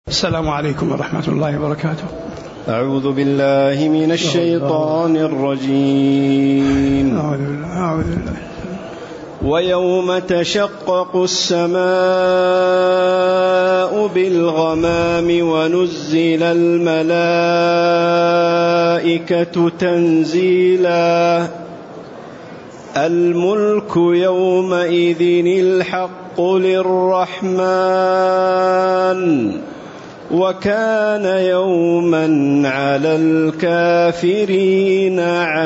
السلام عليكم ورحمة الله وبركاته. أعوذ بالله من الشيطان الرجيم. أعوذ بالله. ويوم تشقق السماء بالغمام ونزل الملائكة تنزيلا الملك يومئذ الحق للرحمن وكان يوما على الكافرين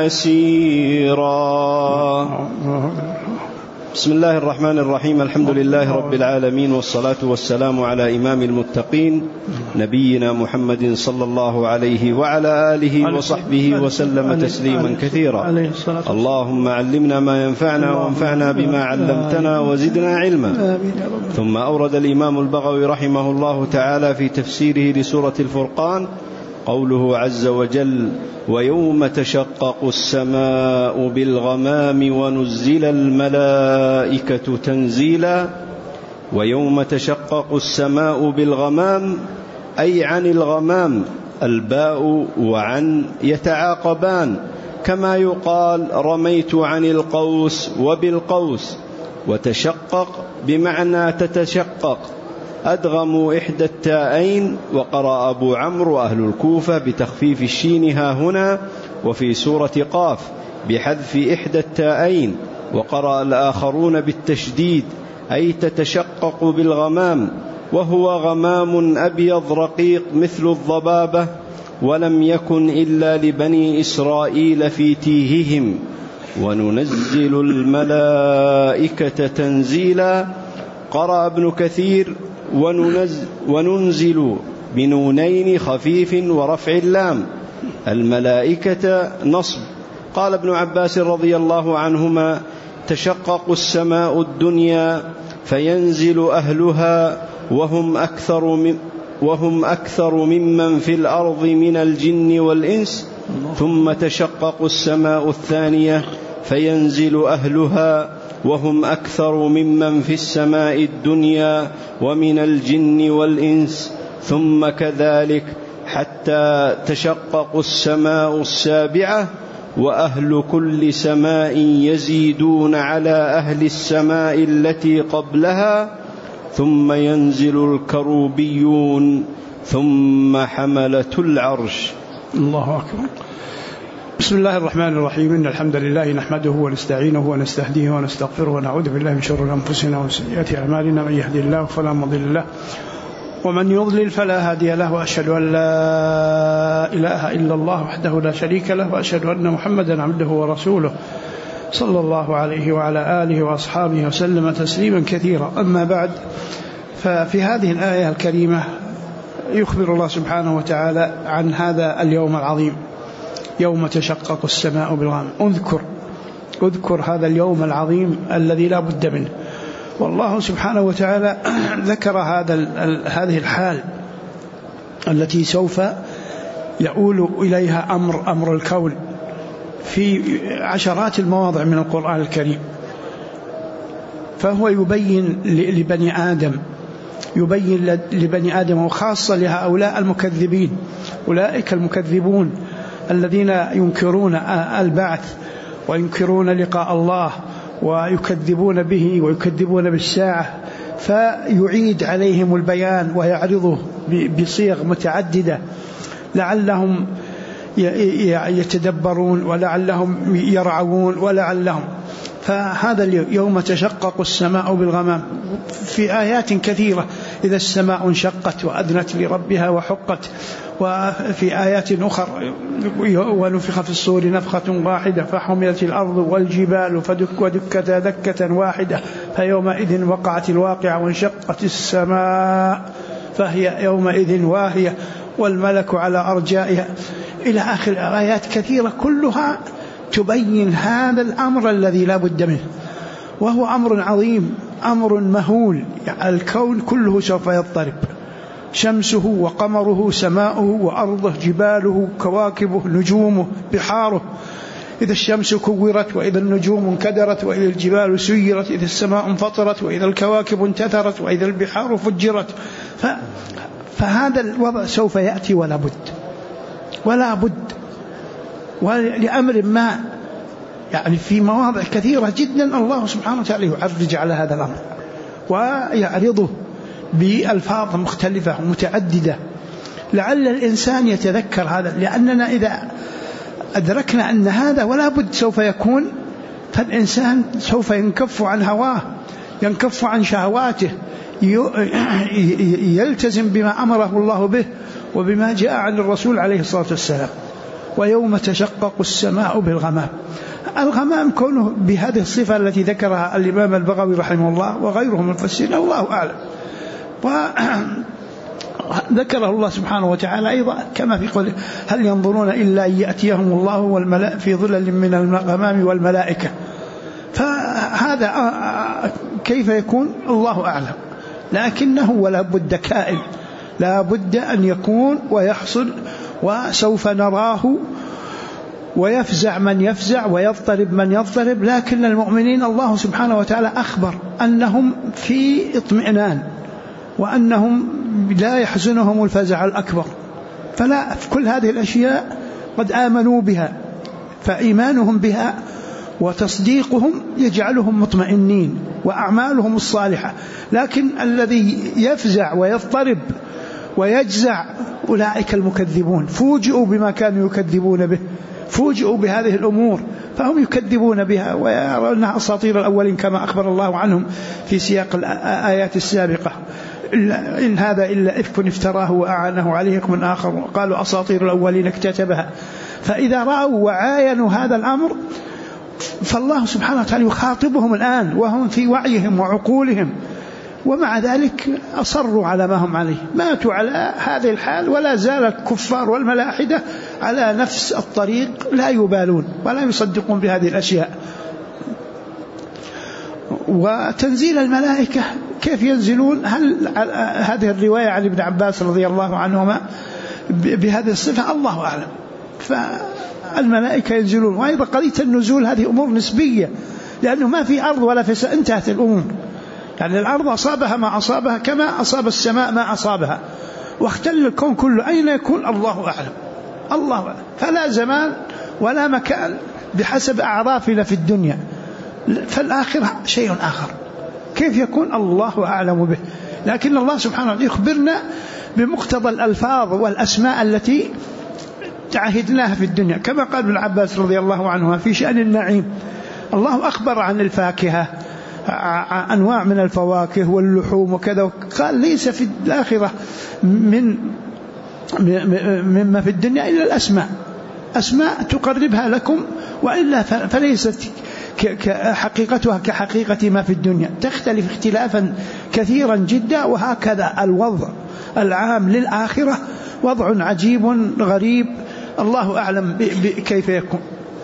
عسيرا. بسم الله الرحمن الرحيم. الحمد لله رب العالمين، والصلاة والسلام على إمام المتقين نبينا محمد صلى الله عليه وعلى آله وصحبه وسلم تسليما كثيرا. اللهم علمنا ما ينفعنا وانفعنا بما علمتنا وزدنا علما. ثم أورد الإمام البغوي رحمه الله تعالى في تفسيره لسورة الفرقان قوله عز وجل: ويوم تشقق السماء بالغمام ونزل الملائكة تنزيلا. ويوم تشقق السماء بالغمام أي عن الغمام، الباء وعن يتعاقبان، كما يقال رميت عن القوس وبالقوس. وتشقق بمعنى تتشقق، أدغموا إحدى التاءين، وقرأ أبو عمرو أهل الكوفة بتخفيف الشين ها هنا، وفي سورة قاف بحذف إحدى التاءين، وقرأ الآخرون بالتشديد أي تتشقق بالغمام، وهو غمام أبيض رقيق مثل الضبابة، ولم يكن إلا لبني إسرائيل في تيههم. وننزل الملائكة تنزيلا، قرأ ابن كثير وننزل بنونين خفيف ورفع اللام، الملائكة نصب. قال ابن عباس رضي الله عنهما: تشقق السماء الدنيا فينزل أهلها وهم أكثر ممن في الأرض من الجن والإنس، ثم تشقق السماء الثانية فينزل أهلها وهم أكثر ممن في السماء الدنيا ومن الجن والإنس، ثم كذلك حتى تشقق السماء السابعة، وأهل كل سماء يزيدون على أهل السماء التي قبلها، ثم ينزل الكروبيون، ثم حملة العرش. الله أكبر. بسم الله الرحمن الرحيم. إن الحمد لله نحمده ونستعينه ونستهديه ونستغفره ونعوذ بالله من شرور أنفسنا وسيئات أعمالنا، من يهدي الله فلا مضل له ومن يضلل فلا هادي له، وأشهد أن لا إله إلا الله وحده لا شريك له، وأشهد أن محمدا عبده ورسوله صلى الله عليه وعلى آله وأصحابه وسلم تسليما كثيرا. أما بعد، ففي هذه الآية الكريمة يخبر الله سبحانه وتعالى عن هذا اليوم العظيم، يوم تشقق السماء بالغمام. اذكر هذا اليوم العظيم الذي لا بد منه. والله سبحانه وتعالى ذكر هذه الحال التي سوف يؤول إليها أمر الكون في عشرات المواضع من القرآن الكريم. فهو يبين لبني آدم وخاصة لهؤلاء المكذبين، أولئك المكذبون الذين ينكرون البعث وينكرون لقاء الله ويكذبون به ويكذبون بالساعة، فيعيد عليهم البيان ويعرضه بصيغ متعددة لعلهم يتدبرون ولعلهم يرعون ولعلهم. فهذا يوم تشقق السماء بالغمام في آيات كثيرة: إذا السماء انشقت وأذنت لربها وحقت. وفي آيات أخرى: ونفخ في الصور نفخة واحدة فحملت الأرض والجبال فدكتا دكة واحدة فيومئذ وقعت الواقعة وانشقت السماء فهي يومئذ واهية والملك على أرجائها، إلى آخر آيات كثيرة كلها تبين هذا الأمر الذي لا بد منه، وهو أمر عظيم، أمر مهول. الكون كله سوف يضطرب، شمسه وقمره، سماؤه وأرضه، جباله، كواكبه، نجومه، بحاره، إذا الشمس كورت وإذا النجوم انكدرت وإذا الجبال سيرت إذا السماء انفطرت وإذا الكواكب انتثرت وإذا البحار فجرت. فهذا الوضع سوف يأتي ولا بد ولأمر ما، يعني في مواضع كثيرة جدا الله سبحانه وتعالى يعرج على هذا الأمر ويعرضه بألفاظ مختلفة ومتعددة لعل الإنسان يتذكر هذا، لأننا إذا أدركنا أن هذا ولا بد سوف يكون، فالإنسان سوف ينكف عن هواه، ينكف عن شهواته، يلتزم بما أمره الله به وبما جاء عن الرسول عليه الصلاة والسلام. ويوم تشقق السماء بالغمام. الغمام كونه بهذه الصفة التي ذكرها الإمام البغوي رحمه الله وغيره من المفسرين الله أعلم، وذكره الله سبحانه وتعالى أيضا كما في قوله هل ينظرون إلا أن يأتيهم الله في ظلل من الغمام والملائكة. فهذا كيف يكون الله أعلم، لكنه ولا بد كائن، لا بد أن يكون ويحصل، وسوف نراه ويفزع من يفزع ويضطرب من يضطرب. لكن المؤمنين الله سبحانه وتعالى أخبر أنهم في اطمئنان وأنهم لا يحزنهم الفزع الأكبر، فلا في كل هذه الأشياء قد آمنوا بها، فإيمانهم بها وتصديقهم يجعلهم مطمئنين وأعمالهم الصالحة. لكن الذي يفزع ويضطرب ويجزع أولئك المكذبون، فوجئوا بما كانوا يكذبون به، فوجئوا بهذه الأمور فهم يكذبون بها ويرونها أساطير الأولين كما أخبر الله عنهم في سياق الآيات السابقة، إن هذا إلا إفك افتراه وأعانه عليه قوم آخر وقالوا أساطير الأولين اكتتبها. فإذا رأوا وعاينوا هذا الأمر فالله سبحانه وتعالى يخاطبهم الآن وهم في وعيهم وعقولهم، ومع ذلك أصروا على ما هم عليه، ماتوا على هذه الحال، ولا زال الكفار والملاحدة على نفس الطريق لا يبالون ولا يصدقون بهذه الأشياء. وتنزيل الملائكة كيف ينزلون؟ هل هذه الرواية عن ابن عباس رضي الله عنهما بهذه الصفة الله أعلم. فالملائكة ينزلون، وأيضا قضية النزول هذه أمور نسبية، لأنه ما في أرض ولا في انتهت الأمور، يعني الأرض أصابها ما أصابها كما أصاب السماء ما أصابها، واختل الكون كله، أين يكون؟ الله أعلم، الله أعلم. فلا زمان ولا مكان بحسب أعرافنا في الدنيا، فالآخرة شيء آخر، كيف يكون؟ الله أعلم به. لكن الله سبحانه وتعالى يخبرنا بمقتضى الألفاظ والأسماء التي تعهدناها في الدنيا، كما قال ابن عباس رضي الله عنه في شأن النعيم، الله أخبر عن الفاكهة، أنواع من الفواكه واللحوم وكذا، قال ليس في الآخرة مما في الدنيا إلا الأسماء، أسماء تقربها لكم، وإلا فليست حقيقتها كحقيقة ما في الدنيا، تختلف اختلافا كثيرا جدا. وهكذا الوضع العام للآخرة وضع عجيب غريب، الله أعلم كيف يكون.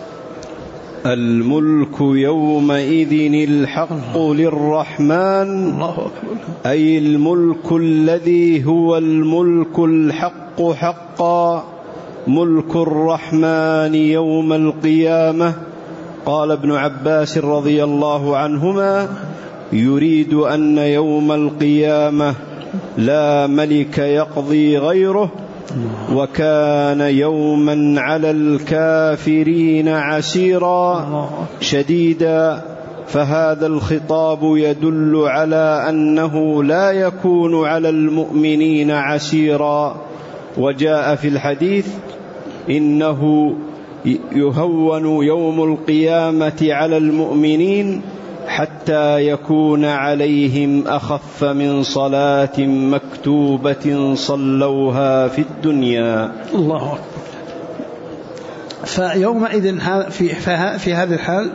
الملك يومئذ الحق للرحمن، أي الملك الذي هو الملك الحق حقا، ملك الرحمن يوم القيامة. قال ابن عباس رضي الله عنهما: يريد أن يوم القيامة لا ملك يقضي غيره، وكان يوما على الكافرين عسيرا شديدا. فهذا الخطاب يدل على أنه لا يكون على المؤمنين عسيرا. وجاء في الحديث: إنه يهون يوم القيامة على المؤمنين حتى يكون عليهم أخف من صلاة مكتوبة صلوها في الدنيا. الله أكبر. فيومئذ في هذه الحال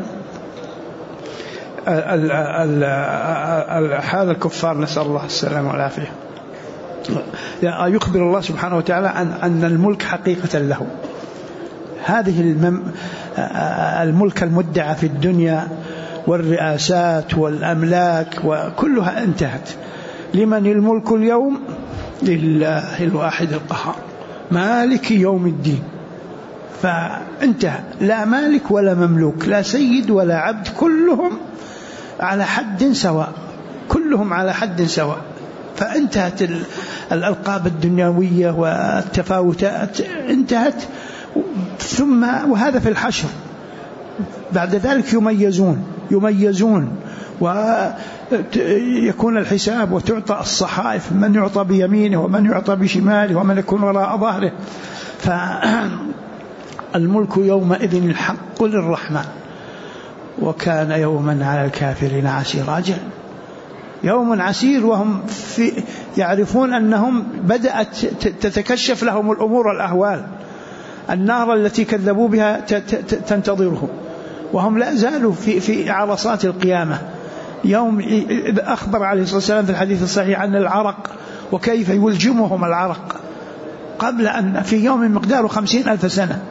حال الكفار، نسأل الله السلامة والعافية، يخبر الله سبحانه وتعالى أن الملك حقيقة له، هذه الملك المدعى في الدنيا والرئاسات والأملاك وكلها انتهت. لمن الملك اليوم؟ لله الواحد القهار مالك يوم الدين. فانتهى، لا مالك ولا مملوك، لا سيد ولا عبد، كلهم على حد سواء، كلهم على حد سواء. فانتهت الألقاب الدنيوية والتفاوتات انتهت. ثم وهذا في الحشر، بعد ذلك يميزون ويكون الحساب وتعطى الصحائف، من يعطى بيمينه ومن يعطى بشماله ومن يكون وراء ظهره. فالملك يومئذ الحق للرحمن وكان يوما على الكافرين عسيرا. يوم عسير، وهم يعرفون أنهم بدأت تتكشف لهم الأمور والأهوال، النار التي كذبوا بها تنتظرهم، وهم لا زالوا في عرصات القيامة. يوم أخبر عليه الصلاة والسلام في الحديث الصحيح عن العرق وكيف يلجمهم العرق قبل أن في يوم مقداره 50,000 سنة.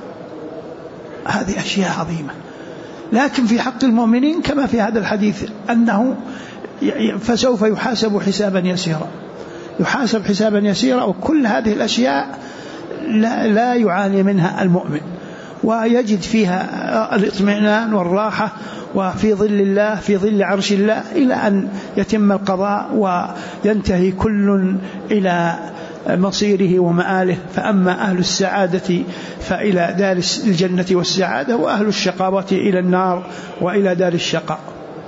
هذه أشياء عظيمة. لكن في حق المؤمنين كما في هذا الحديث أنه فسوف يحاسب حسابا يسيرا، يحاسب حسابا يسيرا، وكل هذه الأشياء لا يعاني منها المؤمن، ويجد فيها الاطمئنان والراحة، وفي ظل الله، في ظل عرش الله، إلى أن يتم القضاء وينتهي كل إلى مصيره ومآله. فأما أهل السعادة فإلى دار الجنة والسعادة، وأهل الشقاوة إلى النار وإلى دار الشقاء.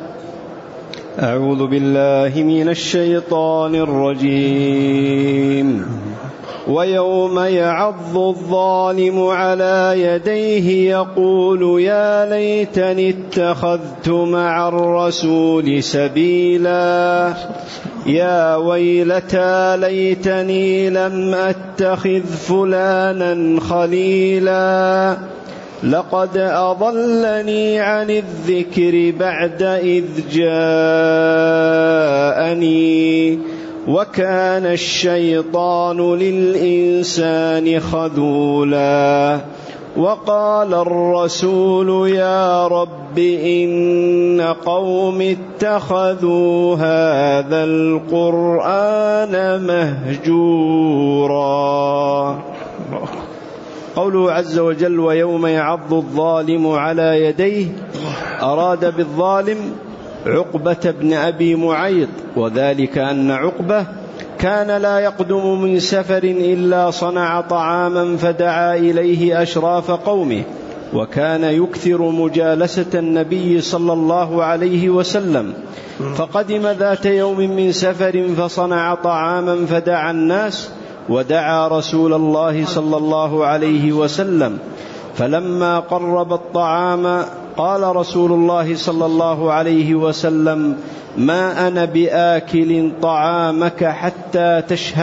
أعوذ بالله من الشيطان الرجيم. ويوم يعض الظالم على يديه يقول يا ليتني اتخذت مع الرسول سبيلا يا ويلتى ليتني لم أتخذ فلانا خليلا لقد أضلني عن الذكر بعد إذ جاءني وكان الشيطان للإنسان خذولا وقال الرسول يا رب إن قوم اتخذوا هذا القرآن مهجورا. قوله عز وجل ويوم يعض الظالم على يديه، أراد بالظالم عقبة بن أبي معيط، وذلك أن عقبة كان لا يقدم من سفر إلا صنع طعاما فدعا إليه أشراف قومه، وكان يكثر مجالسة النبي صلى الله عليه وسلم، فقدم ذات يوم من سفر فصنع طعاما فدعا الناس ودعا رسول الله صلى الله عليه وسلم، فلما قرب الطعام قال رسول الله صلى الله عليه وسلم ما أنا بآكل طعامك حتى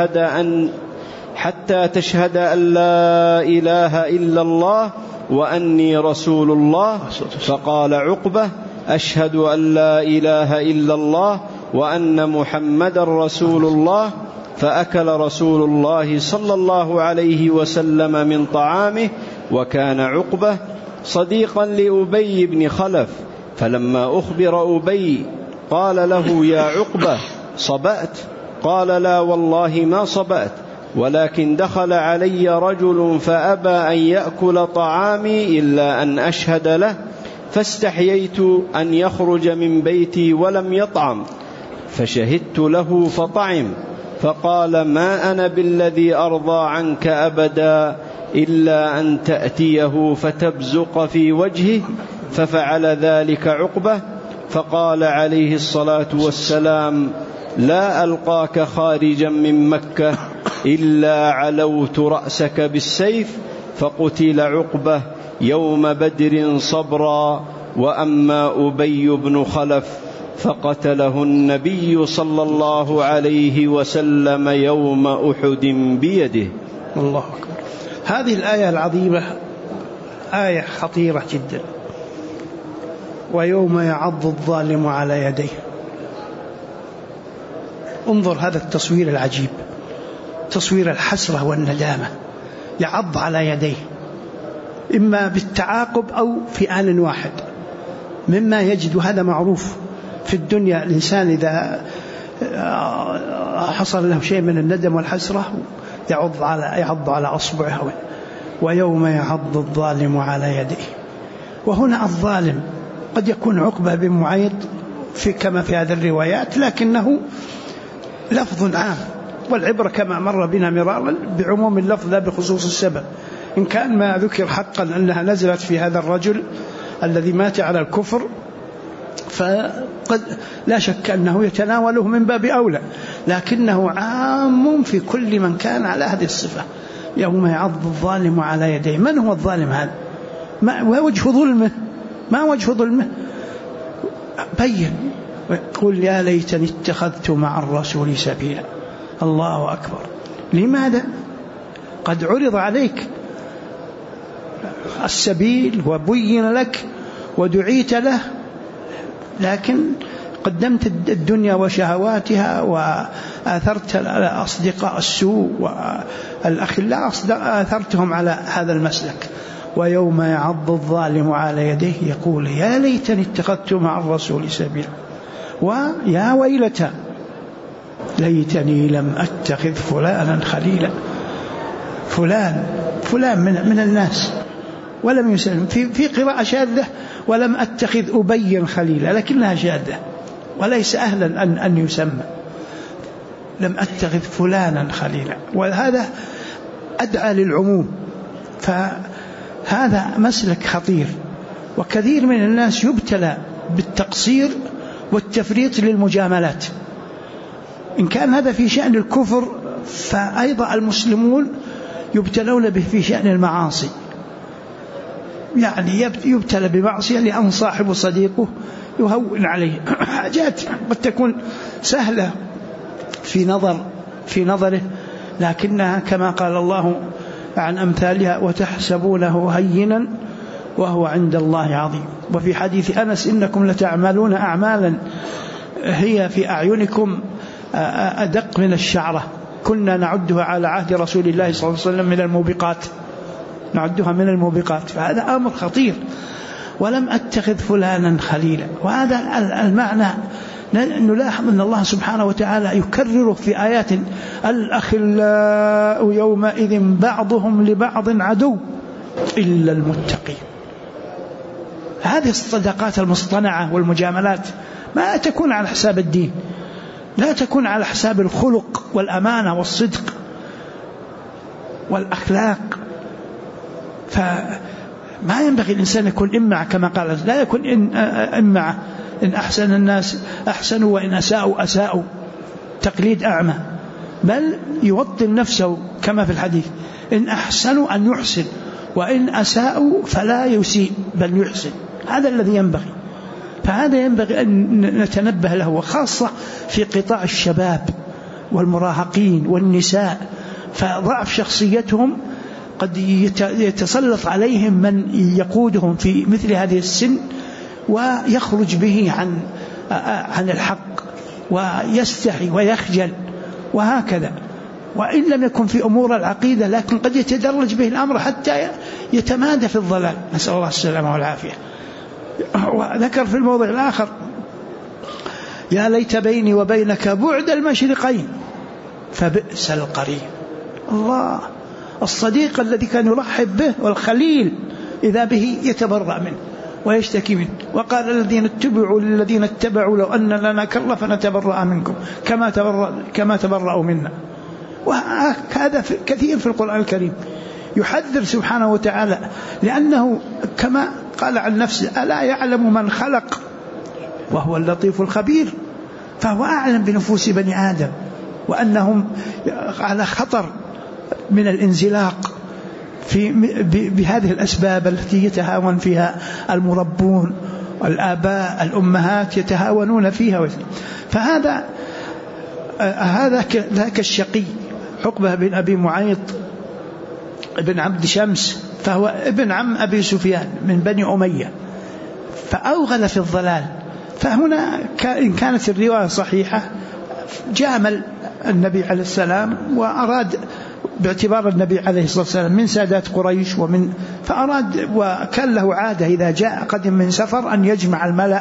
تشهد أن لا إله إلا الله وأني رسول الله. فقال عقبة أشهد أن لا إله إلا الله وأن محمد رسول الله. فأكل رسول الله صلى الله عليه وسلم من طعامه، وكان عقبة صديقا لأبي بن خلف، فلما أخبر أبي قال له يا عقبة صبأت؟ قال لا والله ما صبأت، ولكن دخل علي رجل فأبى أن يأكل طعامي إلا أن أشهد له، فاستحييت أن يخرج من بيتي ولم يطعم، فشهدت له فطعم، فقال ما أنا بالذي أرضى عنك أبدا إلا أن تأتيه فتبزق في وجهه، ففعل ذلك عقبة، فقال عليه الصلاة والسلام لا ألقاك خارجا من مكة إلا علوت رأسك بالسيف، فقتل عقبة يوم بدر صبرا. وأما أبي بن خلف فقتله النبي صلى الله عليه وسلم يوم أحد بيده. الله أكبر. هذه الآية العظيمة آية خطيرة جدا. ويوم يعض الظالم على يديه، انظر هذا التصوير العجيب، تصوير الحسرة والندامة، يعض على يديه، إما بالتعاقب أو في آن واحد مما يجد. وهذا معروف في الدنيا، الإنسان إذا حصل له شيء من الندم والحسرة يعض على أصبعه ويوم يعض الظالم على يديه. وهنا الظالم قد يكون عقبة بن معيط كما في هذه الروايات، لكنه لفظ عام، والعبرة كما مر بنا مرارا بعموم اللفظ لا بخصوص السبب. إن كان ما ذكر حقا أنها نزلت في هذا الرجل الذي مات على الكفر فقد لا شك أنه يتناوله من باب أولى، لكنه عام في كل من كان على هذه الصفة. يوم يعض الظالم على يديه. من هو الظالم هذا؟ ما وجه ظلمه؟ ما وجه ظلمه؟ بين قل يا ليتني اتخذت مع الرسول سبيلا. الله أكبر. لماذا؟ قد عرض عليك السبيل وبين لك ودعيت له، لكن قدمت الدنيا وشهواتها وآثرت أصدقاء السوء والأخلاء آثرتهم على هذا المسلك. ويوم يعض الظالم على يديه يقول يا ليتني اتخذت مع الرسول سبيلا ويا ويلتى ليتني لم أتخذ فلانا خليلا. فلان من الناس، ولم يسلم في قراءة شاذة ولم أتخذ أبيا خليلا، لكنها شاذة وليس أهلا أن يسمى. لم أتخذ فلانا خليلا، وهذا أدعى للعموم. فهذا مسلك خطير، وكثير من الناس يبتلى بالتقصير والتفريط للمجاملات. إن كان هذا في شأن الكفر، فأيضا المسلمون يبتلون به في شأن المعاصي. يعني يبتلى بمعصية لأن صاحب صديقه يهون عليه حاجات قد تكون سهلة في نظره، لكنها كما قال الله عن أمثالها وتحسبونه هينا وهو عند الله عظيم. وفي حديث أنس إنكم لتعملون أعمالا هي في أعينكم أدق من الشعرة كنا نعدها على عهد رسول الله صلى الله عليه وسلم من الموبقات، نعدها من الموبقات. فهذا أمر خطير. ولم أتخذ فلانا خليلا، وهذا المعنى نلاحظ أن الله سبحانه وتعالى يكرره في آيات الأخلاء يومئذ بعضهم لبعض عدو إلا المتقين. هذه الصدقات المصطنعة والمجاملات ما تكون على حساب الدين، لا تكون على حساب الخلق والأمانة والصدق والأخلاق. فما ينبغي الإنسان يكون إمع كما قال، لا يكون إمع إن أحسن الناس أحسنوا وإن أساءوا أساءوا، تقليد أعمى، بل يوطن نفسه كما في الحديث إن أحسنوا أن يحسن وإن أساءوا فلا يسيء بل يحسن. هذا الذي ينبغي. فهذا ينبغي أن نتنبه له، وخاصة في قطاع الشباب والمراهقين والنساء، فضعف شخصيتهم قد يتسلط عليهم من يقودهم في مثل هذه السن ويخرج به عن الحق ويستحي ويخجل وهكذا. وإن لم يكن في أمور العقيدة، لكن قد يتدرج به الأمر حتى يتمادى في الضلال، نسأل الله السلامة والعافية. وذكر في الموضع الآخر يا ليت بيني وبينك بعد المشرقين فبئس القرين. الله، الصديق الذي كان يرحب به والخليل إذا به يتبرأ منه ويشتكي منه. وقال الذين اتبعوا للذين اتبعوا لو أن لنا كرة فنتبرأ منكم كما تبرأوا منا. وهذا كثير في القرآن الكريم يحذر سبحانه وتعالى، لأنه كما قال عن نفسه ألا يعلم من خلق وهو اللطيف الخبير. فهو أعلم بنفوس بني آدم وأنهم على خطر من الانزلاق بهذه الأسباب التي يتهاون فيها المربون والآباء الأمهات يتهاونون فيها. فهذا ذاك الشقي عقبة بن أبي معيط ابن عبد شمس، فهو ابن عم أبي سفيان من بني أمية، فأوغل في الضلال. فهنا إن كانت الرواية صحيحة جامل النبي عليه السلام وأراد باعتبار النبي عليه الصلاة والسلام من سادات قريش فأراد، وكان له عادة إذا جاء قدم من سفر أن يجمع الملأ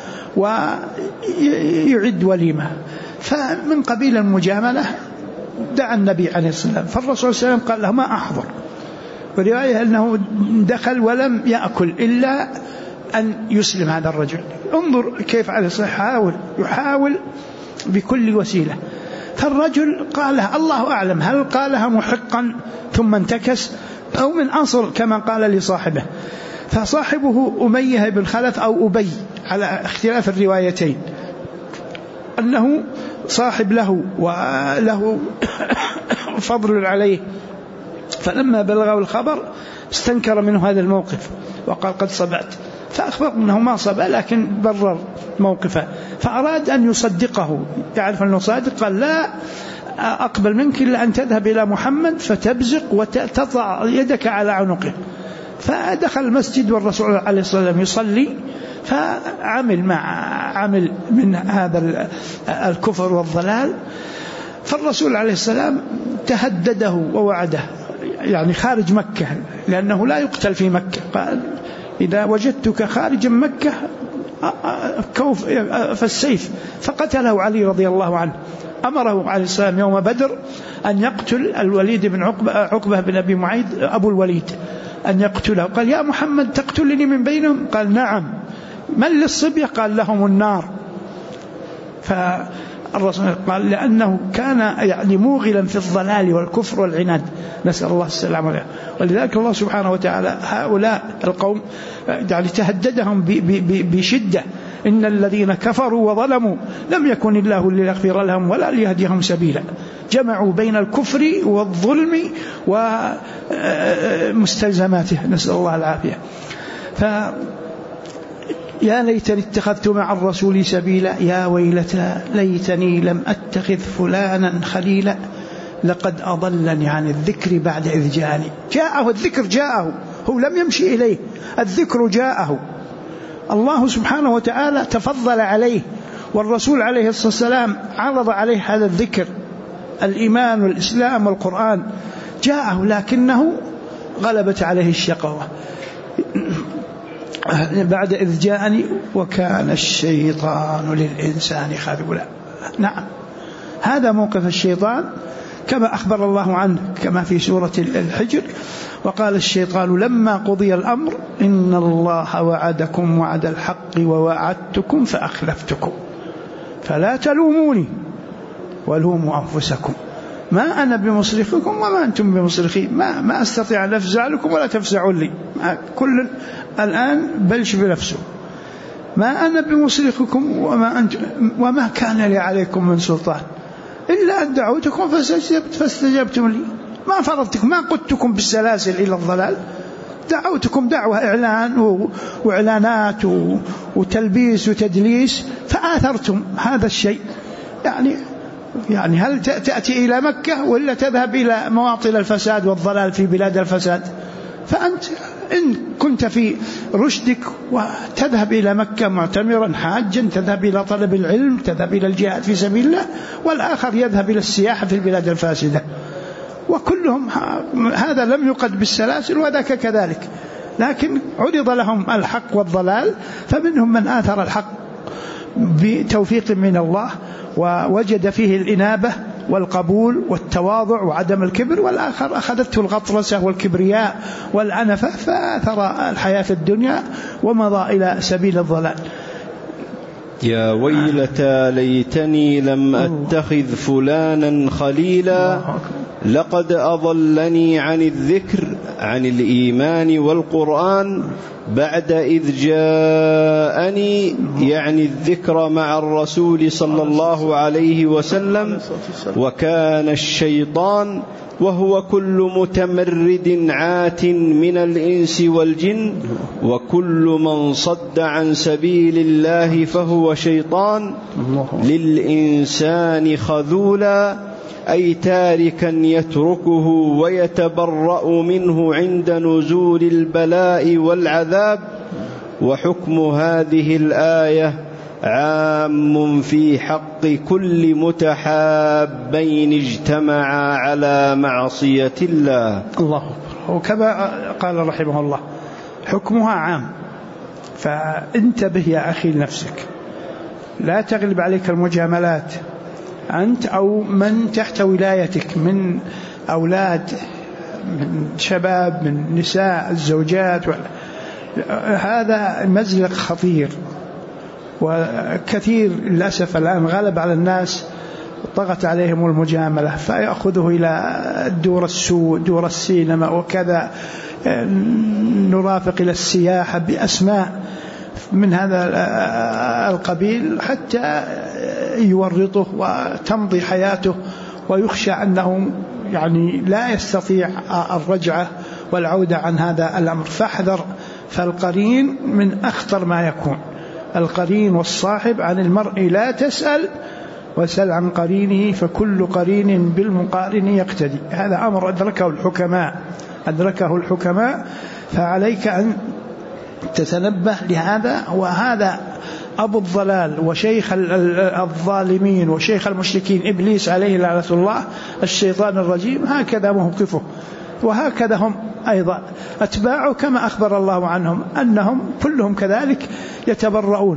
ويعد وليمة. فمن قبيل المجاملة دعا النبي عليه الصلاة والسلام، فالرسول صلى الله عليه وسلم قال له ما أحضر، ورواية أنه دخل ولم يأكل إلا أن يسلم هذا الرجل. انظر كيف عليه الصلاة يحاول بكل وسيلة. فالرجل قالها الله أعلم هل قالها محقا ثم انتكس أو من أصل كما قال لصاحبه. فصاحبه أمية بن خلف أو أبي على اختلاف الروايتين، أنه صاحب له وله فضل عليه، فلما بلغه الخبر استنكر منه هذا الموقف وقال قد صبعت، فأخبر أنه ما صبع لكن برر موقفه، فأراد أن يصدقه يعرف أنه صادق. قال لا أقبل منك إلا أن تذهب إلى محمد فتبزق وتضع يدك على عنقه. فدخل المسجد والرسول عليه الصلاة والسلام يصلي، فعمل من هذا الكفر والضلال. فالرسول عليه السلام تهدده ووعده يعني خارج مكة، لأنه لا يقتل في مكة، قال إذا وجدتك خارج مكة فالسيف. فقتله علي رضي الله عنه. أمره عليه السلام يوم بدر أن يقتل الوليد بن عقبة بن أبي معيط أبو الوليد، أن يقتله. قال يا محمد تقتلني من بينهم؟ قال نعم. من للصبية؟ قال لهم النار. فالرسول قال لأنه كان يعني موغلا في الضلال والكفر والعناد، نسأل الله السلامة عليه. ولذلك الله سبحانه وتعالى هؤلاء القوم يعني تهددهم بشدة: إن الذين كفروا وظلموا لم يكن الله ليغفر لهم ولا ليهديهم سبيلا. جمعوا بين الكفر والظلم ومستلزماته، نسأل الله العافية. يا ليتني اتخذت مع الرسول سبيلا، يا ويلتى ليتني لم أتخذ فلانا خليلا، لقد أضلني عن الذكر بعد إذ جاءني. جاءه الذكر، جاءه، هو لم يمشي إليه، الذكر جاءه. الله سبحانه وتعالى تفضل عليه، والرسول عليه الصلاة والسلام عرض عليه هذا الذكر، الإيمان والإسلام والقرآن جاءه، لكنه غلبت عليه الشقوة بعد إذ جاءني وكان الشيطان للإنسان خذولا. نعم، هذا موقف الشيطان كما أخبر الله عنه كما في سورة الحجر: وقال الشيطان لما قضي الأمر إن الله وعدكم وعد الحق ووعدتكم فأخلفتكم فلا تلوموني ولوموا أنفسكم ما أنا بمصرخكم وما أنتم بمصرخي، ما أستطيع أن أفزع لكم ولا تفزعوا لي. كل الآن بلش بنفسه: ما أنا بمصرخكم وما كان لي عليكم من سلطان إلا أن دعوتكم فاستجبتم لي. ما فرضتكم، ما قدتكم بالسلاسل إلى الضلال، دعوتكم دعوة إعلان وإعلانات وتلبيس وتدليس، فآثرتم هذا الشيء. يعني هل تأتي إلى مكة ولا تذهب إلى مواطن الفساد والضلال في بلاد الفساد؟ فأنت إن كنت في رشدك وتذهب إلى مكة معتمرا حاجا، تذهب إلى طلب العلم، تذهب إلى الجهاد في سبيل الله، والآخر يذهب إلى السياحة في البلاد الفاسدة. وكلهم هذا لم يقد بالسلاسل وذاك كذلك، لكن عرض لهم الحق والضلال، فمنهم من آثر الحق بتوفيق من الله ووجد فيه الإنابة والقبول والتواضع وعدم الكبر، والآخر أخذته الغطرسة والكبرياء والعنفة فآثر الحياة في الدنيا ومضى إلى سبيل الضلال. يا ويلتى ليتني لم أتخذ فلانا خليلا لقد أضلني عن الذكر عن الإيمان والقرآن بعد إذ جاءني، يعني الذكر مع الرسول صلى الله عليه وسلم. وكان الشيطان وهو كل متمرد عات من الإنس والجن، وكل من صد عن سبيل الله فهو شيطان للإنسان خذولا، أي تاركا يتركه ويتبرأ منه عند نزول البلاء والعذاب. وحكم هذه الآية عام في حق كل متحابين اجتمعا على معصية الله. الله أكبر. وكما قال رحمه الله حكمها عام، فانتبه يا أخي لنفسك، لا تغلب عليك المجاملات أنت أو من تحت ولايتك من أولاد من شباب، من نساء الزوجات، هذا مزلق خطير. وكثير للأسف الآن غلب على الناس، طغت عليهم المجاملة، فيأخذه إلى دور السوء، دور السينما وكذا، نرافق إلى السياحة بأسماء من هذا القبيل حتى يورطه وتمضي حياته، ويخشى أنه يعني لا يستطيع الرجعة والعودة عن هذا الأمر. فاحذر، فالقرين من أخطر ما يكون. القرين والصاحب عن المرء لا تسأل، وسل عن قرينه فكل قرين بالمقارن يقتدي. هذا أمر أدركه الحكماء، فعليك أن تتنبه لهذا. وهذا أبو الضلال وشيخ الظالمين وشيخ المشركين إبليس عليه لعنة الله، الشيطان الرجيم، هكذا موقفه، وهكذا هم أيضا أتباعه، كما أخبر الله عنهم أنهم كلهم كذلك يتبرؤون،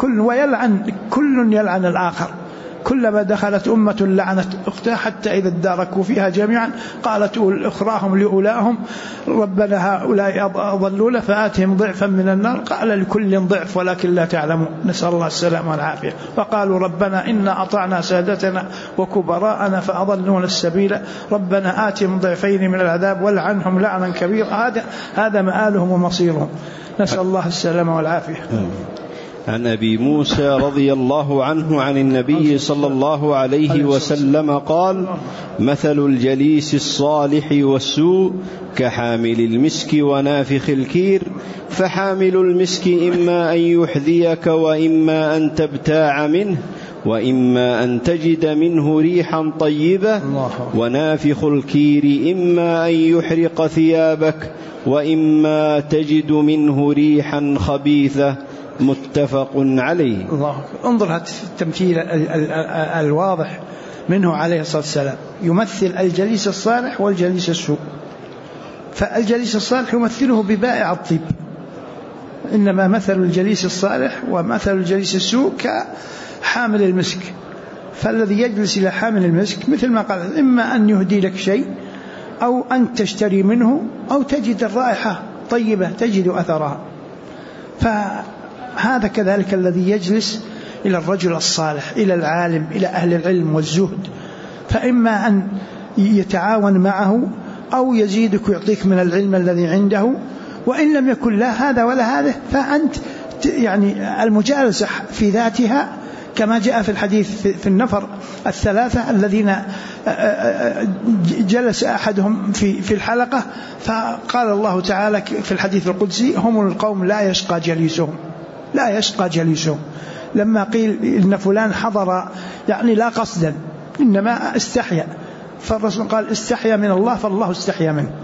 كل يلعن الآخر. كلما دخلت أمة لعنت أختها، حتى إذا اداركوا فيها جميعا قالت أخراهم لأولاهم ربنا هؤلاء أضلونا فآتهم ضعفا من النار، قال لكل ضعف ولكن لا تعلمون، نسأل الله السلامة والعافية. وقالوا ربنا إنا أطعنا سادتنا وكبراءنا فأضلونا السبيل، ربنا آتهم ضعفين من العذاب والعنهم لعنا كبيرا. هذا مآلهم ومصيرهم، نسأل الله السلامة والعافية. عن أبي موسى رضي الله عنه عن النبي صلى الله عليه وسلم قال: مثل الجليس الصالح والسوء كحامل المسك ونافخ الكير، فحامل المسك إما أن يحذيك وإما أن تبتاع منه وإما أن تجد منه ريحا طيبة، ونافخ الكير إما أن يحرق ثيابك وإما تجد منه ريحا خبيثة. متفق عليه. الله، انظر هذا التمثيل الواضح منه عليه الصلاة والسلام، يمثل الجليس الصالح والجليس السوء. فالجليس الصالح يمثله ببائع الطيب، إنما مثل الجليس الصالح ومثل الجليس السوء كحامل المسك. فالذي يجلس إلى حامل المسك مثل ما قال، إما أن يهدي لك شيء أو أن تشتري منه أو تجد الرائحة طيبة، تجد أثرها. فهذا كذلك الذي يجلس إلى الرجل الصالح، إلى العالم، إلى أهل العلم والزهد، فإما أن يتعاون معه أو يزيدك ويعطيك من العلم الذي عنده، وإن لم يكن لا هذا ولا هذا، فأنت يعني المجالسة في ذاتها كما جاء في الحديث في النفر الثلاثة الذين جلس أحدهم في الحلقة، فقال الله تعالى في الحديث القدسي: هم القوم لا يشقى جليسهم. لما قيل إن فلان حضر يعني لا قصدا إنما استحيا، فالرسول قال: استحيا من الله فالله استحيا منه.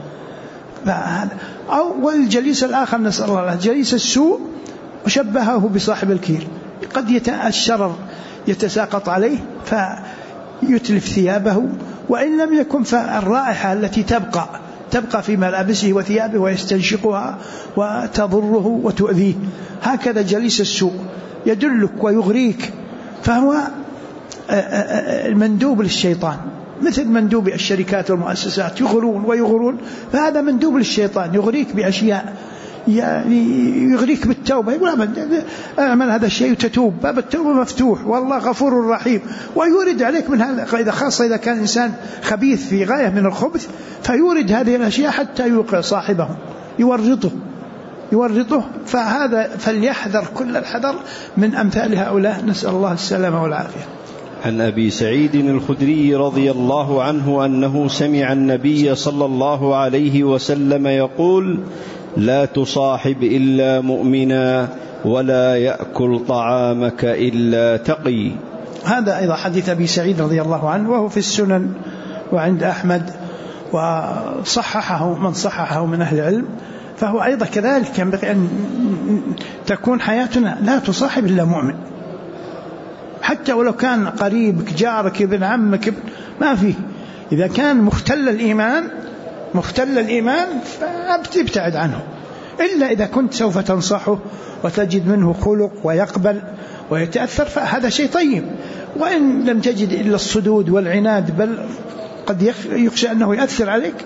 أو والجليس الآخر نسأل الله، جليس السوء وشبهه بصاحب الكير، قد الشرر يتساقط عليه فيتلف ثيابه، وإن لم يكن فالرائحة التي تبقى في ملابسه وثيابه ويستنشقها وتضره وتؤذيه. هكذا جليس السوء يدلك ويغريك، فهو المندوب للشيطان، مثل مندوب الشركات والمؤسسات يغرون، فهذا مندوب للشيطان، يغريك بأشياء، يعني يغريك بالتوبة، يقول اعمل هذا الشيء وتتوب، باب التوبة مفتوح والله غفور رحيم، ويورد عليك من هذا، خاصة إذا كان إنسان خبيث في غاية من الخبث، فيورد هذه الأشياء حتى يوقع صاحبه، يورطه. فهذا فليحذر كل الحذر من أمثال هؤلاء، نسأل الله السلامة والعافية. عن أبي سعيد الخدري رضي الله عنه أنه سمع النبي صلى الله عليه وسلم يقول: لا تصاحب إلا مؤمنا ولا يأكل طعامك إلا تقي. هذا أيضا حديث أبي سعيد رضي الله عنه، وهو في السنن وعند أحمد، وصححه من صححه من أهل العلم. فهو أيضا كذلك ينبغي أن تكون حياتنا لا تصاحب إلا مؤمن، حتى ولو كان قريبك، جارك، ابن عمك، ما فيه. إذا كان مختل الإيمان فابتعد عنه، إلا إذا كنت سوف تنصحه وتجد منه خلق ويقبل ويتأثر، فهذا شيء طيب. وإن لم تجد إلا الصدود والعناد، بل قد يخشى أنه يأثر عليك،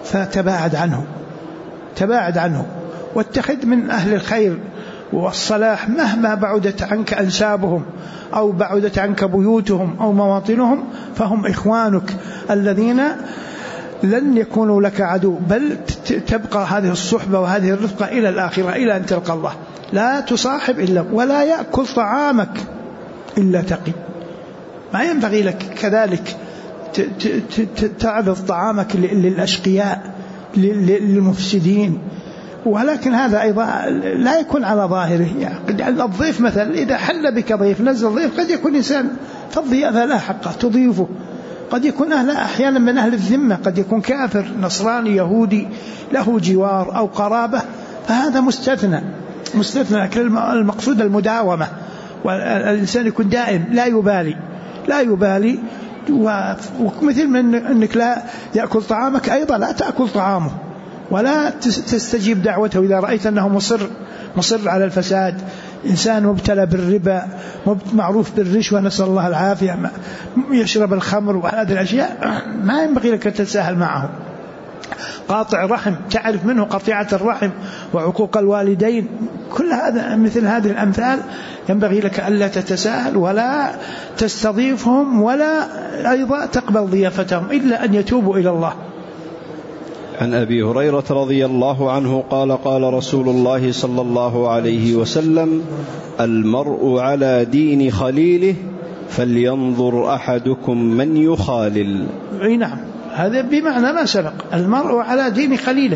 فتباعد عنه واتخذ من أهل الخير والصلاح مهما بعدت عنك أنسابهم أو بعدت عنك بيوتهم أو مواطنهم، فهم إخوانك الذين لن يكونوا لك عدو، بل تبقى هذه الصحبة وهذه الرفقة إلى الآخرة، إلى أن تلقى الله. لا تصاحب إلا، ولا يأكل طعامك إلا تقي. ما ينبغي لك كذلك تعرض طعامك للأشقياء للمفسدين، ولكن هذا أيضا لا يكون على ظاهره. يعني الضيف مثلا إذا حل بك ضيف، نزل ضيف، قد يكون إنسان فالضيافة لا حقه تضيفه، قد يكون أحيانا من أهل الذمة، قد يكون كافر نصراني يهودي له جوار أو قرابة، فهذا مستثنى. المقصود المداومة، والإنسان يكون دائم لا يبالي. ومثل من أنك لا يأكل طعامك أيضا لا تأكل طعامه، ولا تستجيب دعوته إذا رأيت أنه مصر على الفساد، إنسان مبتلى بالربا، معروف بالرشوة، نسأل الله العافية، يشرب الخمر وهذه الأشياء، ما ينبغي لك تتساهل معه. قاطع رحم، تعرف منه قطيعة الرحم وعقوق الوالدين، كل هذا مثل هذه الأمثال ينبغي لك ألا تتساهل ولا تستضيفهم، ولا أيضا تقبل ضيافتهم إلا أن يتوبوا إلى الله. عن أبي هريرة رضي الله عنه قال: قال رسول الله صلى الله عليه وسلم: المرء على دين خليله فلينظر أحدكم من يخالل. أي نعم، هذا بمعنى ما سبق، المرء على دين خليله.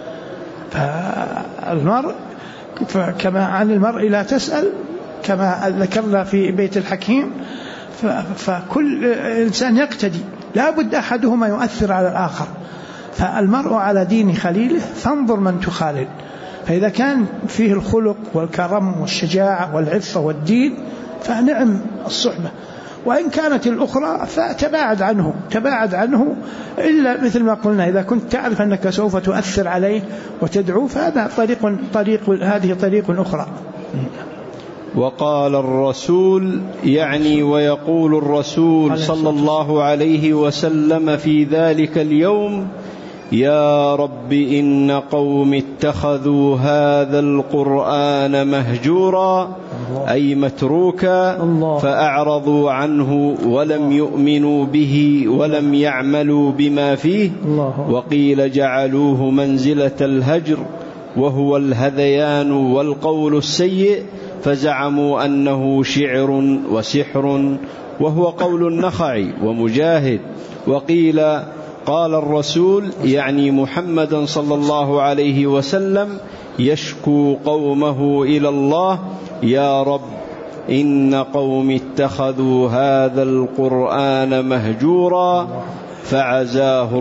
فالمرء كما عن المرء لا تسأل، كما ذكرنا في بيت الحكيم، فكل إنسان يقتدي، لا بد أحدهما يؤثر على الآخر. فالمرء على دين خليله فانظر من تخالل. فإذا كان فيه الخلق والكرم والشجاعة والعفة والدين فنعم الصحبة، وإن كانت الأخرى فتباعد عنه إلا مثل ما قلنا، إذا كنت تعرف أنك سوف تؤثر عليه وتدعو، فهذا هذه طريق أخرى. وقال الرسول، يعني ويقول الرسول صلى الله عليه وسلم في ذلك اليوم: يا رب إن قوم اتخذوا هذا القرآن مهجورا، أي متروكا، فأعرضوا عنه ولم يؤمنوا به ولم يعملوا بما فيه، وقيل جعلوه منزلة الهجر وهو الهذيان والقول السيء، فزعموا أنه شعر وسحر، وهو قول النخعي ومجاهد. وقيل قال الرسول، يعني محمدا صلى الله عليه وسلم، يشكو قومه إلى الله: يا رب إن قوم اتخذوا هذا القرآن مهجورا، فعزاه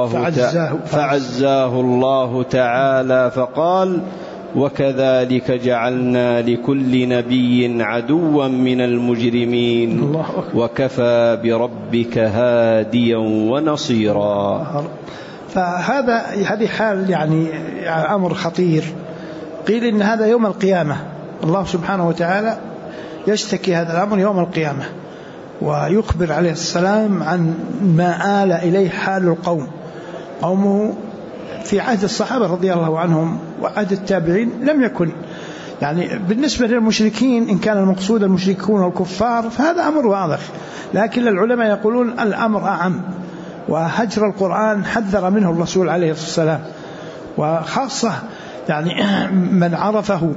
الله تعالى فقال: وكذلك جعلنا لكل نبي عدوا من المجرمين، وكفى بربك هاديا ونصيرا. هذه حال يعني أمر خطير. قيل إن هذا يوم القيامة، الله سبحانه وتعالى يشتكي هذا الأمر يوم القيامة، ويخبر عليه السلام عن ما آل إليه حال قومه في عهد الصحابة رضي الله عنهم وعهد التابعين. لم يكن يعني بالنسبة للمشركين، إن كان المقصود المشركون والكفار فهذا أمر واضح، لكن العلماء يقولون الأمر أعم، وهجر القرآن حذر منه الرسول عليه الصلاة والسلام، وخاصة يعني من عرفه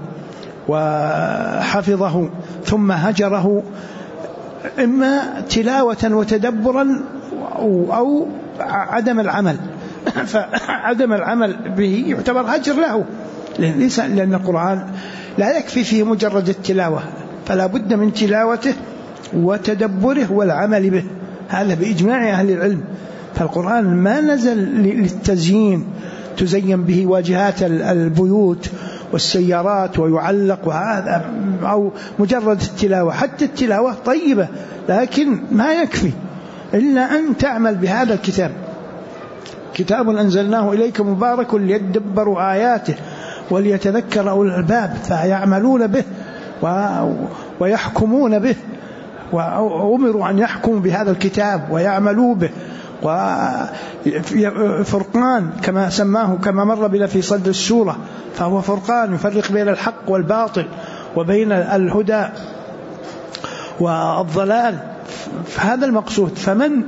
وحفظه ثم هجره، إما تلاوة وتدبرا أو عدم العمل، فعدم العمل به يعتبر هجر له، لأن القرآن لا يكفي فيه مجرد التلاوة، فلا بد من تلاوته وتدبره والعمل به، هذا بإجماع أهل العلم. فالقرآن ما نزل للتزيين، تزين به واجهات البيوت والسيارات ويعلق وهذا، أو مجرد التلاوة. حتى التلاوة طيبة، لكن ما يكفي إلا أن تعمل بهذا الكتاب. كتاب أنزلناه إليك مبارك ليدبروا آياته وليتذكر أولو الألباب، فيعملون به ويحكمون به، وأمروا أن يحكموا بهذا الكتاب ويعملوا به وفرقان كما سماه كما مر بنا في صدر السورة، فهو فرقان يفرق بين الحق والباطل وبين الهدى والضلال، فهذا المقصود. فمن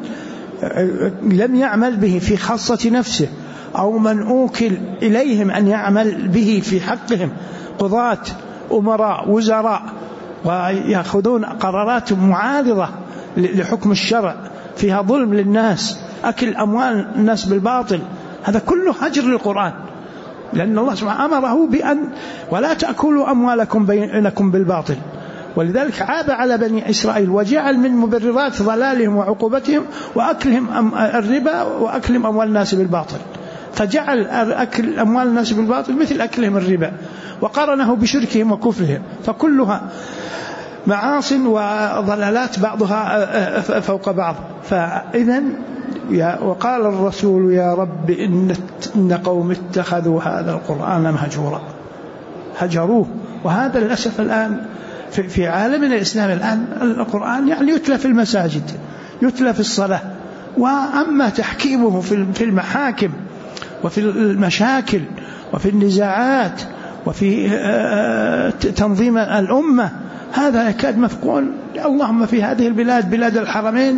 لم يعمل به في خاصة نفسه أو من أوكل إليهم أن يعمل به في حقهم، قضاة أمراء وزراء ويأخذون قرارات معارضة لحكم الشرع فيها ظلم للناس، أكل أموال الناس بالباطل، هذا كله هجر للقرآن، لأن الله سبحانه أمره بأن ولا تأكلوا أموالكم بينكم بالباطل. ولذلك عاب على بني إسرائيل وجعل من مبررات ضلالهم وعقوبتهم وأكلهم الربا وأكلهم أموال الناس بالباطل، فجعل أكل أموال الناس بالباطل مثل أكلهم الربا، وقارنه بشركهم وكفرهم، فكلها معاصٍ وضلالات بعضها فوق بعض. فإذا وقال الرسول يا رب إن قوم اتخذوا هذا القرآن مهجورا، هجروه. وهذا للأسف الآن في عالمنا الإسلامي الآن القرآن يعني يتلى في المساجد، يتلى في الصلاة، وأما تحكيمه في المحاكم وفي المشاكل وفي النزاعات وفي تنظيم الأمة هذا يكاد مفقود. اللهم في هذه البلاد بلاد الحرمين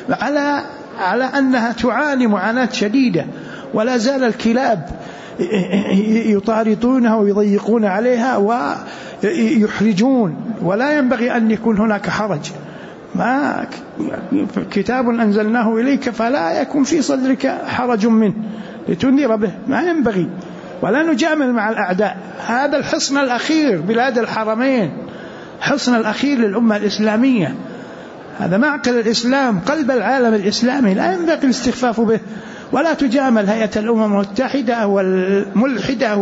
على أنها تعاني معاناة شديدة، ولا زال الكلاب يطاردونها ويضيقون عليها ويحرجون، ولا ينبغي أن يكون هناك حرج. ما كتاب أنزلناه إليك فلا يكون في صدرك حرج منه لتنذر به، ما ينبغي، ولا نجامل مع الأعداء. هذا الحصن الأخير بلاد الحرمين، حصن الأخير للأمة الإسلامية، هذا معقل الإسلام، قلب العالم الإسلامي، لا ينبغي الاستخفاف به، ولا تجامل هيئة الأمم المتحدة والملحدة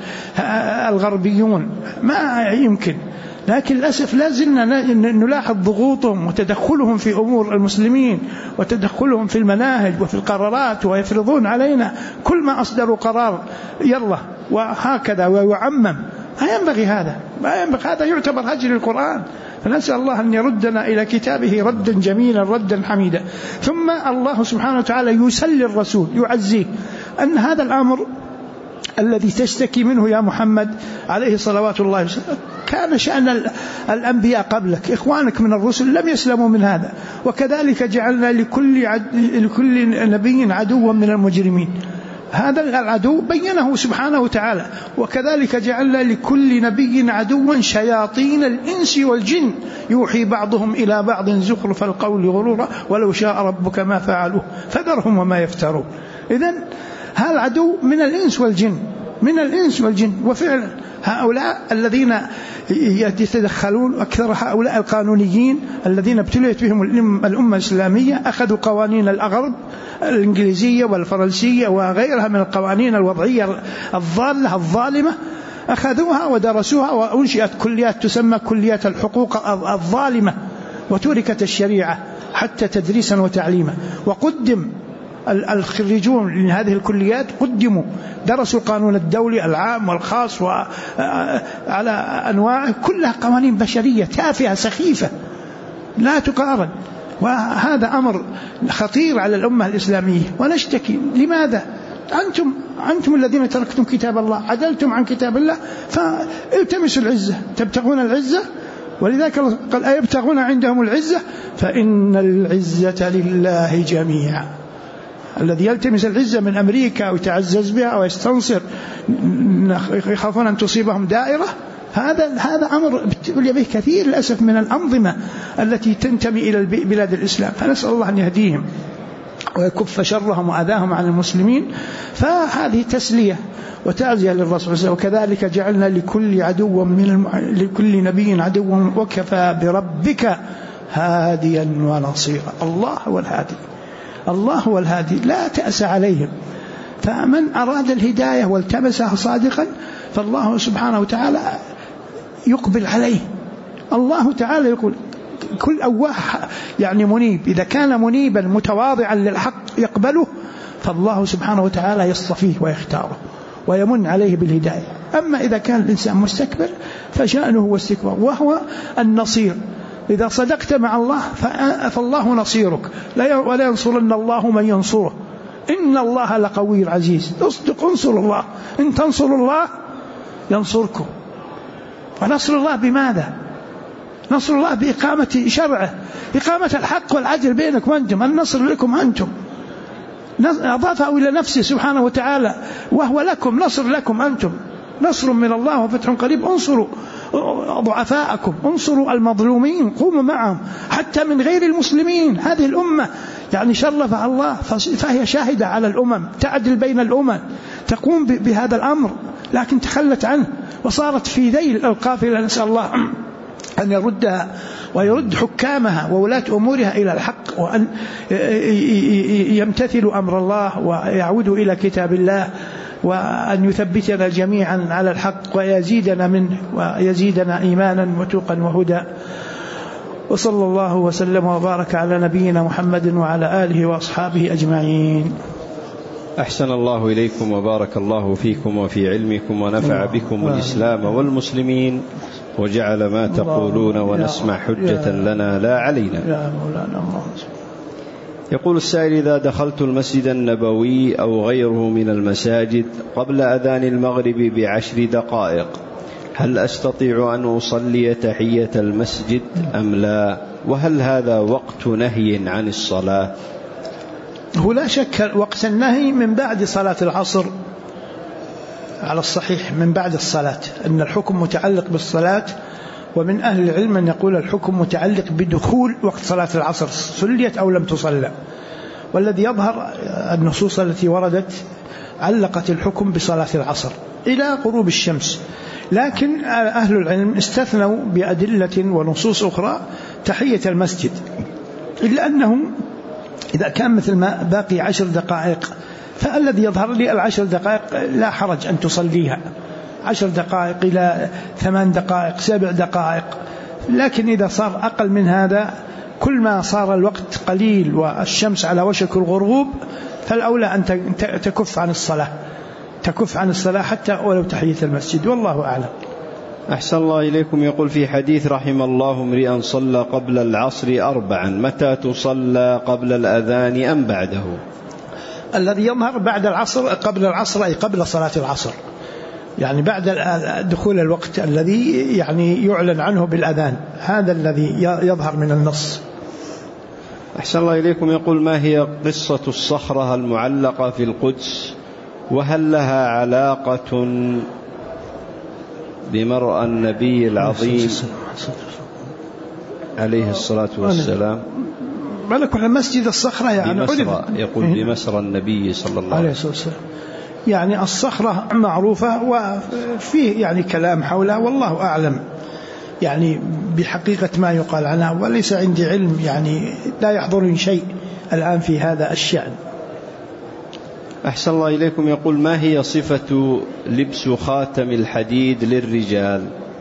والغربيون، ما يمكن. لكن للأسف لازلنا نلاحظ ضغوطهم وتدخلهم في أمور المسلمين وتدخلهم في المناهج وفي القرارات، ويفرضون علينا كل ما أصدروا قرار يلا وهكذا ويعمم. ما ينبغي هذا، ما ينبغي هذا، يعتبر هجر القرآن. فنسأل الله أن يردنا إلى كتابه ردا جميلا ردا حميدا. ثم الله سبحانه وتعالى يسلي الرسول، يعزيه أن هذا الأمر الذي تشتكي منه يا محمد عليه صلوات الله وسلم كان شأن الأنبياء قبلك، إخوانك من الرسل لم يسلموا من هذا، وكذلك جعلنا لكل نبي عدوا من المجرمين. هذا العدو بينه سبحانه وتعالى، وكذلك جعلنا لكل نبي عدوا شياطين الإنس والجن يوحي بعضهم إلى بعض زخرف القول غرورا ولو شاء ربك ما فعلوه فذرهم وما يفترون. إذن هذا العدو من الإنس والجن، من الإنس والجن. وفعلا هؤلاء الذين يتدخلون، أكثر هؤلاء القانونيين الذين ابتليت بهم الأمة الإسلامية، أخذوا قوانين الأغرب الإنجليزية والفرنسية وغيرها من القوانين الوضعية الضالة الظالمة، أخذوها ودرسوها، وأنشئت كليات تسمى كليات الحقوق الظالمة، وتركت الشريعة حتى تدريسا وتعليما. وقدم الخريجون من هذه الكليات قدموا درسوا القانون الدولي العام والخاص وعلى أنواعه، كلها قوانين بشرية تافهة سخيفة لا تقارن. وهذا أمر خطير على الأمة الإسلامية، ونشتكي لماذا؟ أنتم الذين تركتم كتاب الله، عدلتم عن كتاب الله، فالتمسوا العزة، تبتغون العزة، ولذلك قال أيبتغون عندهم العزة فإن العزة لله جميعا. الذي يلتمس العزة من أمريكا ويتعزز بها ويستنصر يخافون أن تصيبهم دائرة، هذا أمر ابتلي به كثير للأسف من الأنظمة التي تنتمي إلى بلاد الإسلام. فنسأل الله أن يهديهم ويكف شرهم وأذاهم عن المسلمين. فهذه تسلية وتعزية للرسول. وكذلك جعلنا لكل نبي عدوا وكفى بربك هاديا ونصيرا. الله هو الهادي، الله هو الهادي، لا تأس عليهم. فمن أراد الهداية والتمسها صادقا فالله سبحانه وتعالى يقبل عليه. الله تعالى يقول كل أواه يعني منيب، إذا كان منيبا متواضعا للحق يقبله، فالله سبحانه وتعالى يصطفيه ويختاره ويمن عليه بالهداية. أما إذا كان الإنسان مستكبر فشأنه هو استكبار، وهو النصير. إذا صدقت مع الله فالله نصيرك، ولا ينصرن الله من ينصره، إن الله لقوي عزيز. اصدق، انصر الله، إن تنصروا الله ينصركم. ونصر الله بماذا؟ نصر الله بإقامة شرعه، إقامة الحق والعدل بينكم أنتم، النصر لكم أنتم. أضافه إلى نفسه سبحانه وتعالى، وهو لكم، نصر لكم أنتم، نصر من الله وفتح قريب. انصروا ضعفاءكم، انصروا المظلومين، قوموا معهم حتى من غير المسلمين. هذه الأمة يعني شرفها الله، فهي شاهدة على الأمم، تعدل بين الأمم، تقوم بهذا الأمر، لكن تخلت عنه وصارت في ذيل القافلة. نسأل الله أن يردها ويرد حكامها وولاة أمورها إلى الحق، وأن يمتثلوا أمر الله ويعودوا إلى كتاب الله، وأن يثبتنا جميعا على الحق ويزيدنا منه ويزيدنا إيمانا وتوقا وهدى. وصلى الله وسلم وبارك على نبينا محمد وعلى آله وأصحابه أجمعين. أحسن الله إليكم وبارك الله فيكم وفي علمكم، ونفع بكم الإسلام والمسلمين، وجعل ما تقولون ونسمع حجة لنا لا علينا. يا مولانا الله. يقول السائل: إذا دخلت المسجد النبوي أو غيره من المساجد قبل أذان المغرب ب10 دقائق، هل أستطيع أن أصلي تحية المسجد أم لا؟ وهل هذا وقت نهي عن الصلاة؟ هو لا شك وقت النهي من بعد صلاة العصر، على الصحيح من بعد الصلاة، أن الحكم متعلق بالصلاة. ومن أهل العلم من يقول الحكم متعلق بدخول وقت صلاة العصر، صليت أو لم تصلى. والذي يظهر النصوص التي وردت علقت الحكم بصلاة العصر إلى غروب الشمس، لكن أهل العلم استثنوا بأدلة ونصوص أخرى تحية المسجد، إلا أنه إذا كان مثل ما باقي 10 دقائق، فالذي يظهر لي 10 دقائق لا حرج أن تصليها، 10 دقائق إلى 8 دقائق 7 دقائق. لكن إذا صار أقل من هذا، كل ما صار الوقت قليل والشمس على وشك الغروب، فالأولى أن تكف عن الصلاة حتى ولو تحية المسجد، والله أعلم. أحسن الله إليكم. يقول: في حديث رحم الله امرئا صلى قبل العصر 4، متى تصلى، قبل الأذان أم بعده؟ الذي يظهر بعد العصر، قبل العصر أي قبل صلاة العصر، يعني بعد دخول الوقت الذي يعني يعلن عنه بالأذان، هذا الذي يظهر من النص. أحسن الله إليكم. يقول: ما هي قصة الصخرة المعلقة في القدس، وهل لها علاقة بمرأى النبي العظيم عليه الصلاة والسلام؟ ملك مسجد الصخرة يعني يقول بمسرى النبي صلى الله عليه وسلم. يعني الصخرة معروفة وفيه يعني كلام حولها، والله أعلم يعني بحقيقة ما يقال عنها، وليس عندي علم، يعني لا يحضرني شيء الآن في هذا الشأن. أحسن الله إليكم. يقول: ما هي صفة لبس خاتم الحديد للرجال؟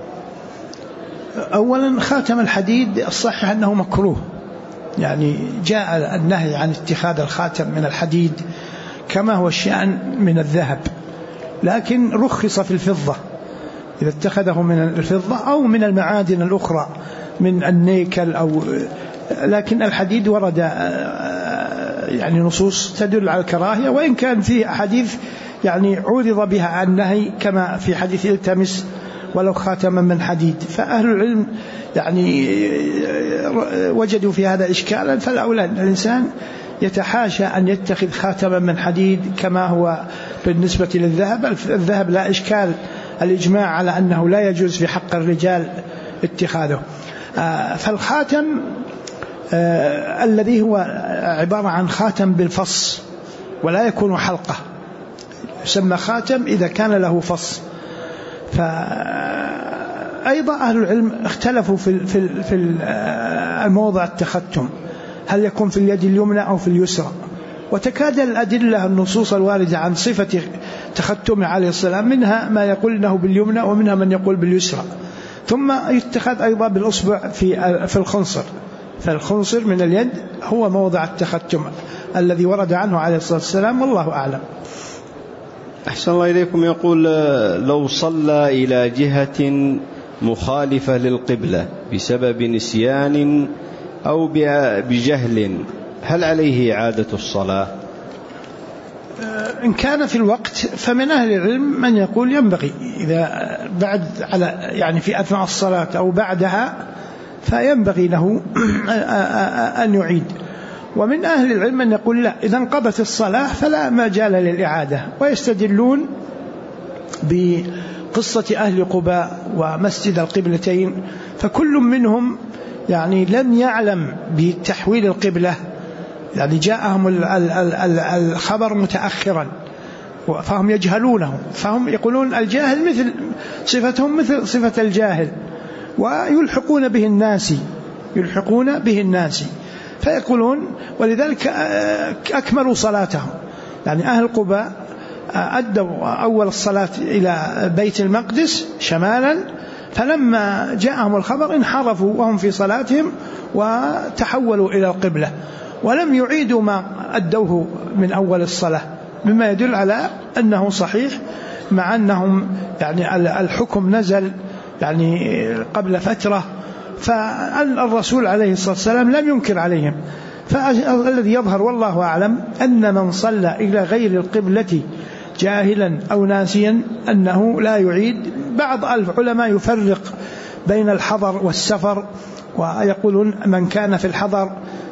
أولا خاتم الحديد الصحيح أنه مكروه، يعني جاء النهي عن اتخاذ الخاتم من الحديد كما هو الشأن من الذهب، لكن رخص في الفضة إذا اتخذه من الفضة أو من المعادن الأخرى من النيكل لكن الحديد ورد يعني نصوص تدل على الكراهية، وإن كان في حديث يعني عورض بها عن النهي كما في حديث التمس ولو خاتما من حديد. فأهل العلم يعني وجدوا في هذا إشكالا، فالأولى أن الإنسان يتحاشى أن يتخذ خاتما من حديد كما هو بالنسبة للذهب. الذهب لا إشكال، الإجماع على أنه لا يجوز في حق الرجال اتخاذه. فالخاتم الذي هو عبارة عن خاتم بالفص ولا يكون حلقة يسمى خاتم إذا كان له فص. فأيضا أهل العلم اختلفوا في الموضع التختم، هل يكون في اليد اليمنى أو في اليسرى، وتكاد الأدلة النصوص الواردة عن صفة تختم عليه السلام منها ما يقول إنه باليمنى ومنها من يقول باليسرى. ثم يتخذ أيضا بالأصبع في الخنصر، فالخنصر من اليد هو موضع التختم الذي ورد عنه عليه الصلاة والسلام، والله أعلم. أحسن الله إليكم. يقول: لو صلى إلى جهة مخالفة للقبلة بسبب نسيان أو بجهل، هل عليه إعادة الصلاة؟ إن كان في الوقت فمن أهل العلم من يقول ينبغي إذا بعد يعني في أثناء الصلاة أو بعدها فينبغي له أن يعيد. ومن أهل العلم من يقول لا، إذا انقضت الصلاة فلا مجال للإعادة، ويستدلون بقصة أهل قباء ومسجد القبلتين، فكل منهم يعني لم يعلم بتحويل القبلة، يعني جاءهم الخبر متأخرا فهم يجهلونه، فهم يقولون الجاهل مثل صفتهم مثل صفة الجاهل، ويلحقون به الناس فيقولون، ولذلك أكملوا صلاتهم. يعني أهل قباء أدوا أول الصلاة إلى بيت المقدس شمالا، فلما جاءهم الخبر انحرفوا وهم في صلاتهم وتحولوا إلى القبلة، ولم يعيدوا ما أدوه من أول الصلاة، مما يدل على أنه صحيح، مع أنهم يعني الحكم نزل يعني قبل فترة، فالرسول عليه الصلاة والسلام لم ينكر عليهم. فالذي يظهر والله أعلم أن من صلى إلى غير القبلة جاهلا أو ناسيا أنه لا يعيد. بعض العلماء يفرق بين الحضر والسفر، ويقولون من كان في الحضر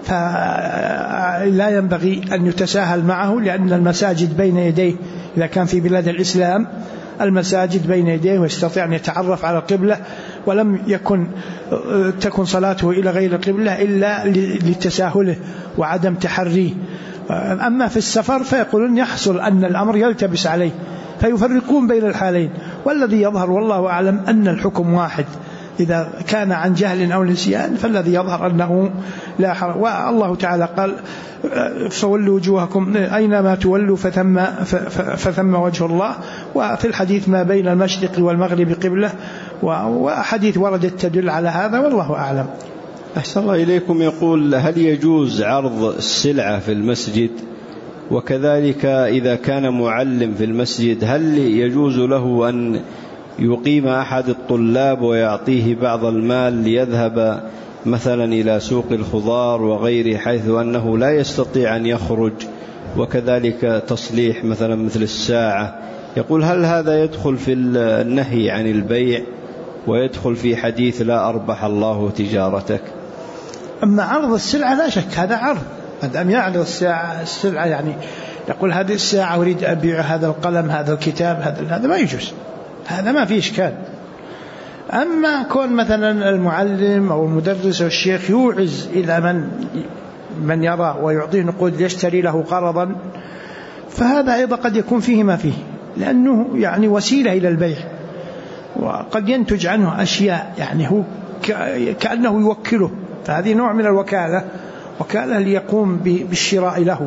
فلا ينبغي أن يتساهل معه، لأن المساجد بين يديه، إذا كان في بلاد الإسلام المساجد بين يديه ويستطيع أن يتعرف على القبلة، ولم تكن صلاته إلى غير القبلة إلا لتساهله وعدم تحريه. أما في السفر فيقولون يحصل أن الأمر يلتبس عليه، فيفرقون بين الحالين. والذي يظهر والله أعلم أن الحكم واحد، إذا كان عن جهل أو نسيان فالذي يظهر أنه لا حرج. والله تعالى قال فولوا وجوهكم أينما تولوا فثم وجه الله، وفي الحديث ما بين المشرق والمغرب قبلة، وحديث وردت تدل على هذا، والله أعلم. أحسن الله إليكم. يقول هل يجوز عرض السلعة في المسجد؟ وكذلك إذا كان معلم في المسجد هل يجوز له أن يقيم أحد الطلاب ويعطيه بعض المال ليذهب مثلا إلى سوق الخضار وغيره، حيث أنه لا يستطيع أن يخرج؟ وكذلك تصليح مثلا مثل الساعة. يقول هل هذا يدخل في النهي عن البيع ويدخل في حديث لا أربح الله تجارتك؟ أما عرض السلعة لا شك هذا عرض، هذا أم يعرض السلعة يعني يقول هذه الساعة أريد أبيع هذا القلم هذا الكتاب هذا ما يجوز، هذا ما فيه إشكال. أما كون مثلا المعلم أو المدرس أو الشيخ يوعز إلى من يرى ويعطيه نقود يشتري له قرضا، فهذا أيضا قد يكون فيه ما فيه، لأنه يعني وسيلة إلى البيع، وقد ينتج عنه أشياء يعني هو كأنه يوكله، فهذه نوع من الوكالة ليقوم بالشراء له.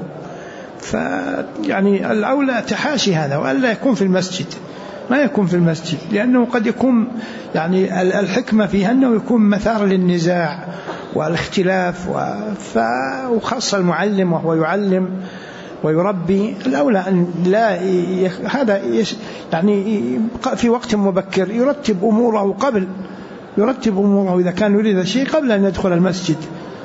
فيعني الأولى تحاشي هذا، وألا يكون في المسجد، ما يكون في المسجد، لأنه قد يكون يعني الحكمة فيها أنه يكون مثار للنزاع والاختلاف، وخاصة المعلم وهو يعلم ويربي، الأولى أن لا هذا يعني في وقت مبكر يرتب أموره إذا كان يريد شيء قبل أن يدخل المسجد.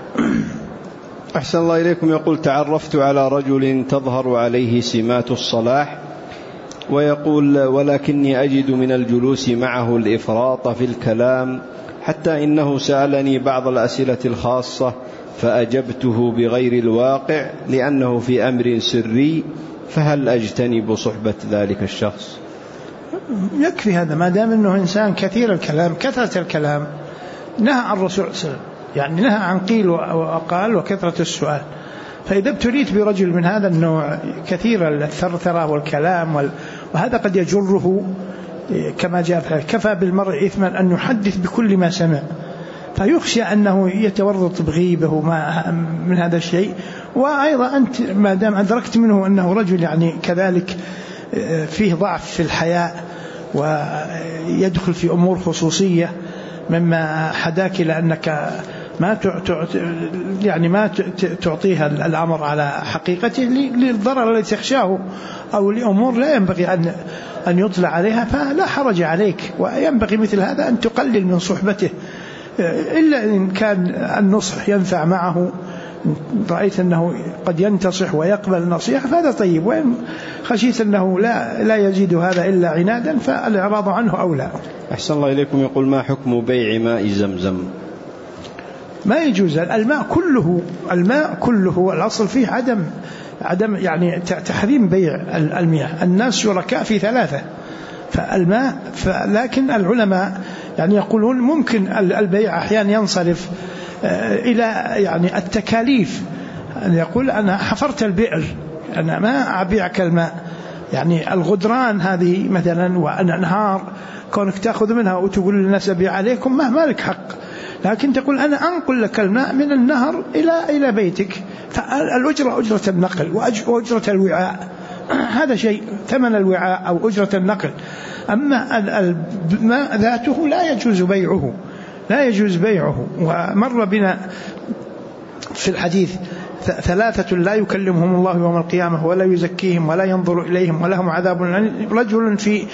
أحسن الله إليكم. يقول تعرفت على رجل تظهر عليه سمات الصلاح، ويقول ولكني أجد من الجلوس معه الإفراط في الكلام، حتى إنه سألني بعض الأسئلة الخاصة فأجبته بغير الواقع لأنه في أمر سري، فهل أجتنب صحبة ذلك الشخص؟ يكفي هذا، ما دام أنه إنسان كثير الكلام كثرة الكلام. نهى عن الرسول صلى الله عليه وسلم، يعني نهى عن قيل وقال وكثرة السؤال. فإذا ابتليت برجل من هذا النوع كثير الثرثرة والكلام وهذا قد يجره كما جاء كفى بالمرء إثما أن يحدث بكل ما سمع، فيخشى أنه يتورط بغيبه من هذا الشيء. وأيضا أنت ما دام أدركت منه أنه رجل يعني كذلك فيه ضعف في الحياء ويدخل في أمور خصوصية، مما حداك إلى أنك ما تعطيها الأمر على حقيقته للضرر الذي تخشاه أو لأمور لا ينبغي أن يطلع عليها، فلا حرج عليك. وينبغي مثل هذا أن تقلل من صحبته، إلا إن كان النصح ينفع معه، رأيت أنه قد ينتصح ويقبل النصيحة فهذا طيب، وإن خشيت أنه لا يزيد هذا إلا عنادا فالإعراض عنه أولى. أحسن الله إليكم. يقول: ما حكم بيع ماء زمزم؟ ما يجوز. الماء كله الأصل فيه عدم يعني تحريم بيع المياه. الناس شركاء في ثلاثة، فالماء لكن العلماء يعني يقولون ممكن البيع أحيانا ينصرف إلى يعني التكاليف، أن يقول أنا حفرت البئر، أنا ما أبيعك الماء، يعني الغدران هذه مثلا والأنهار كونك تأخذ منها وتقول للناس أبيع عليكم ما لك حق، لكن تقول أنا أنقل لك الماء من النهر إلى بيتك، فالأجرة أجرة النقل وأجرة الوعاء، هذا شيء، ثمن الوعاء أو أجرة النقل. أما الماء ذاته لا يجوز بيعه. ومر بنا في الحديث: ثلاثة لا يكلمهم الله يوم القيامة ولا يزكيهم ولا ينظر إليهم ولهم عذاب أليم. رجل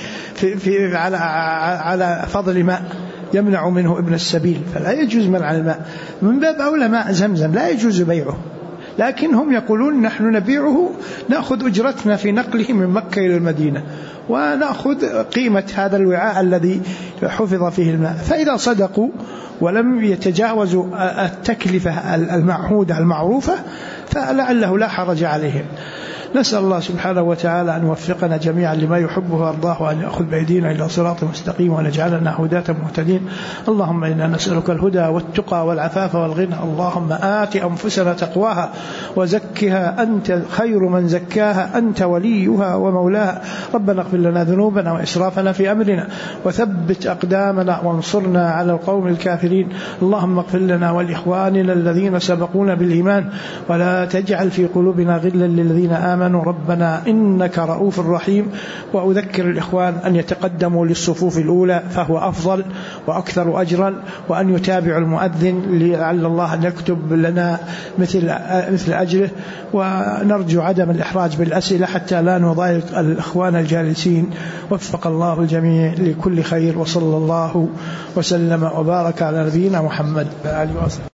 على فضل ماء يمنع منه ابن السبيل، فلا يجوز منع الماء. من باب أولى ماء زمزم لا يجوز بيعه، لكن هم يقولون نحن نبيعه، نأخذ أجرتنا في نقله من مكة إلى المدينة، ونأخذ قيمة هذا الوعاء الذي حفظ فيه الماء. فإذا صدقوا ولم يتجاوزوا التكلفة المعهودة المعروفة فلعله لا حرج عليهم. نسأل الله سبحانه وتعالى أن يوفقنا جميعا لما يحبه ويرضاه، وأن يأخذ بأيدينا إلى صراط مستقيم، وأن يجعلنا هداة مهتدين. اللهم إنا نسألك الهدى والتقى والعفاف والغنى. اللهم آت أنفسنا تقواها وزكها، أنت خير من زكاها، أنت وليها ومولاها. ربنا اغفر لنا ذنوبنا وإسرافنا في أمرنا، وثبت أقدامنا وانصرنا على القوم الكافرين. اللهم اغفر لنا ولإخواننا الذين سبقونا بالإيمان، ولا تجعل في قلوبنا غلا للذين آمنوا. ربنا إنك رؤوف رحيم. وأذكر الإخوان أن يتقدموا للصفوف الأولى فهو أفضل وأكثر أجرا، وأن يتابعوا المؤذن لعل الله أن يكتب لنا مثل أجره. ونرجو عدم الإحراج بالأسئلة حتى لا نضايق الإخوان الجالسين. وفق الله الجميع لكل خير، وصلى الله وسلم وبارك على نبينا محمد وآله وصحبه.